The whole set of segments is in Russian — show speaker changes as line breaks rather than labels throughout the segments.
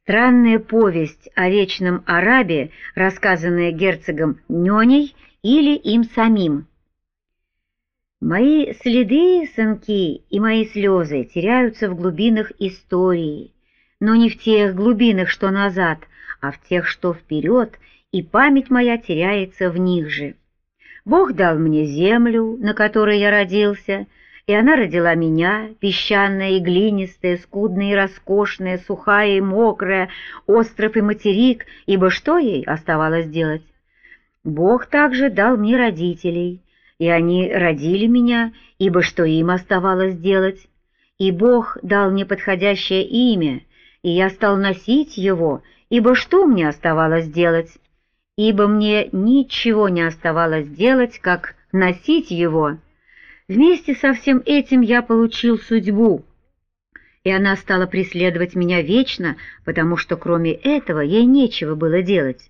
Странная повесть о вечном арабе, рассказанная герцогом Нёней или им самим. Мои следы, сынки, и мои слезы теряются в глубинах истории, но не в тех глубинах, что назад, а в тех, что вперед, и память моя теряется в них же. Бог дал мне землю, на которой я родился, и она родила меня, песчаная и глинистая, скудная и роскошная, сухая и мокрая, остров и материк, ибо что ей оставалось делать? Бог также дал мне родителей, и они родили меня, ибо что им оставалось делать? И Бог дал мне подходящее имя, и я стал носить его, ибо что мне оставалось делать? Ибо мне ничего не оставалось делать, как носить его. Вместе со всем этим я получил судьбу, и она стала преследовать меня вечно, потому что кроме этого ей нечего было делать.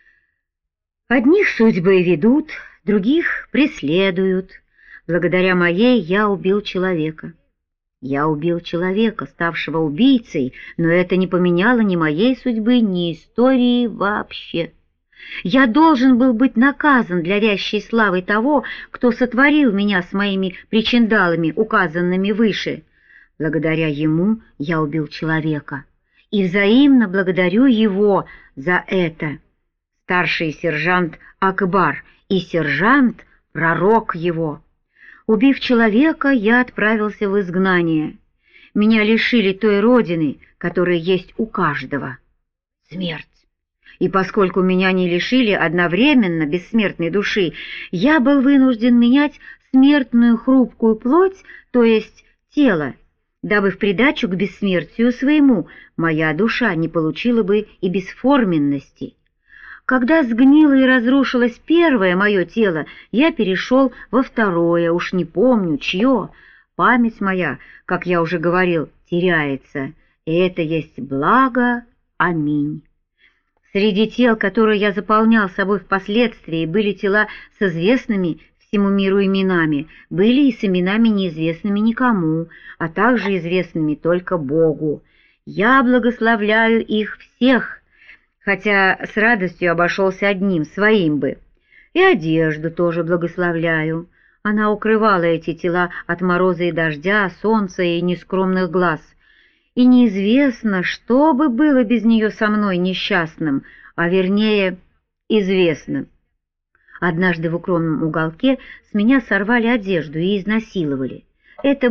Одних судьбы ведут, других преследуют. Благодаря моей я убил человека. Я убил человека, ставшего убийцей, но это не поменяло ни моей судьбы, ни истории вообще. Я должен был быть наказан для вящей славы того, кто сотворил меня с моими причиндалами, указанными выше. Благодаря ему я убил человека, и взаимно благодарю его за это. Старший сержант Акбар и сержант — пророк его. Убив человека, я отправился в изгнание. Меня лишили той родины, которая есть у каждого — смерть. И поскольку меня не лишили одновременно бессмертной души, я был вынужден менять смертную хрупкую плоть, то есть тело, дабы в придачу к бессмертию своему моя душа не получила бы и бесформенности. Когда сгнило и разрушилось первое мое тело, я перешел во второе, уж не помню, чье. Память моя, как я уже говорил, теряется, и это есть благо. Аминь. Среди тел, которые я заполнял собой впоследствии, были тела с известными всему миру именами, были и с именами неизвестными никому, а также известными только Богу. Я благословляю их всех, хотя с радостью обошелся одним, своим бы. И одежду тоже благословляю. Она укрывала эти тела от мороза и дождя, солнца и нескромных глаз. И неизвестно, что бы было без нее со мной несчастным, а вернее, известно. Однажды в укромном уголке с меня сорвали одежду и изнасиловали. Это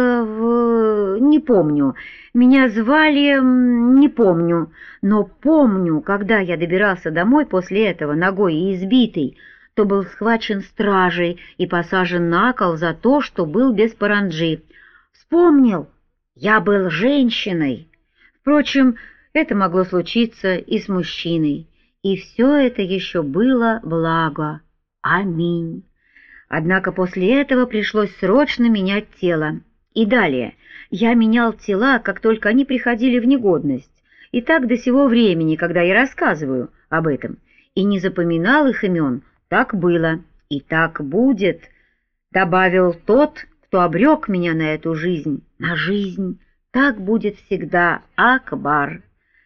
было не помню, меня звали... не помню, но помню, когда я добирался домой после этого, ногой и избитый, то был схвачен стражей и посажен на кол за то, что был без паранджи. Вспомнил. Я был женщиной. Впрочем, это могло случиться и с мужчиной. И все это еще было благо. Аминь. Однако после этого пришлось срочно менять тело. И далее. Я менял тела, как только они приходили в негодность. И так до сего времени, когда я рассказываю об этом. И не запоминал их имен. Так было. И так будет. Добавил тот, кто обрек меня на эту жизнь, на жизнь. Так будет всегда, Акбар.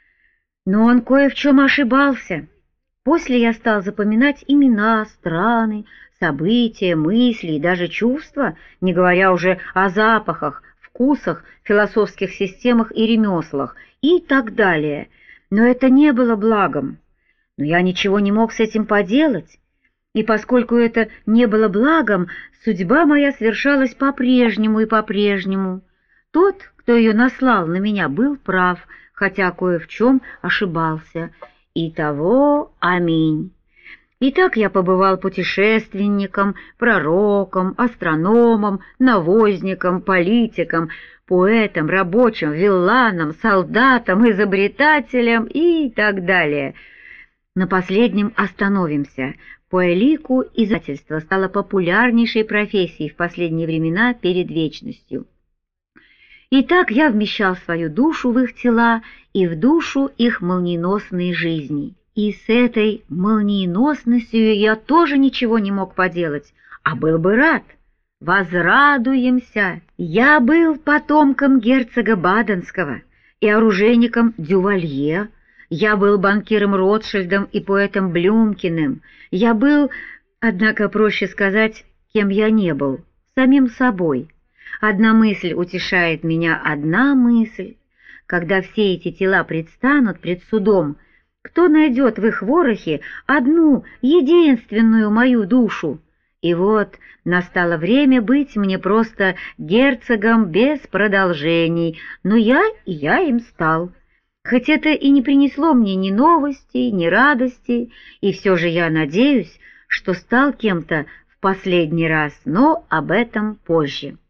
Но он кое в чем ошибался. После я стал запоминать имена, страны, события, мысли и даже чувства, не говоря уже о запахах, вкусах, философских системах и ремеслах и так далее. Но это не было благом. Но я ничего не мог с этим поделать. И поскольку это не было благом, судьба моя свершалась по-прежнему и по-прежнему. Тот, кто ее наслал на меня, был прав, хотя кое в чем ошибался. Итого аминь. Итак, я побывал путешественником, пророком, астрономом, навозником, политиком, поэтом, рабочим, вилланом, солдатом, изобретателем и так далее. На последнем остановимся. По элику издательство стало популярнейшей профессией в последние времена перед вечностью. Итак, я вмещал свою душу в их тела и в душу их молниеносной жизни. И с этой молниеносностью я тоже ничего не мог поделать, а был бы рад. Возрадуемся! Я был потомком герцога Баденского. и оружейником Дювалье, я был банкиром Ротшильдом и поэтом Блюмкиным, я был, однако проще сказать, кем я не был, самим собой. Одна мысль утешает меня, одна мысль. Когда все эти тела предстанут пред судом, кто найдет в их ворохе одну, единственную мою душу? И вот настало время быть мне просто герцогом без продолжений, но я им стал. Хоть это и не принесло мне ни новостей, ни радости, и все же я надеюсь, что стал кем-то в последний раз, но об этом позже.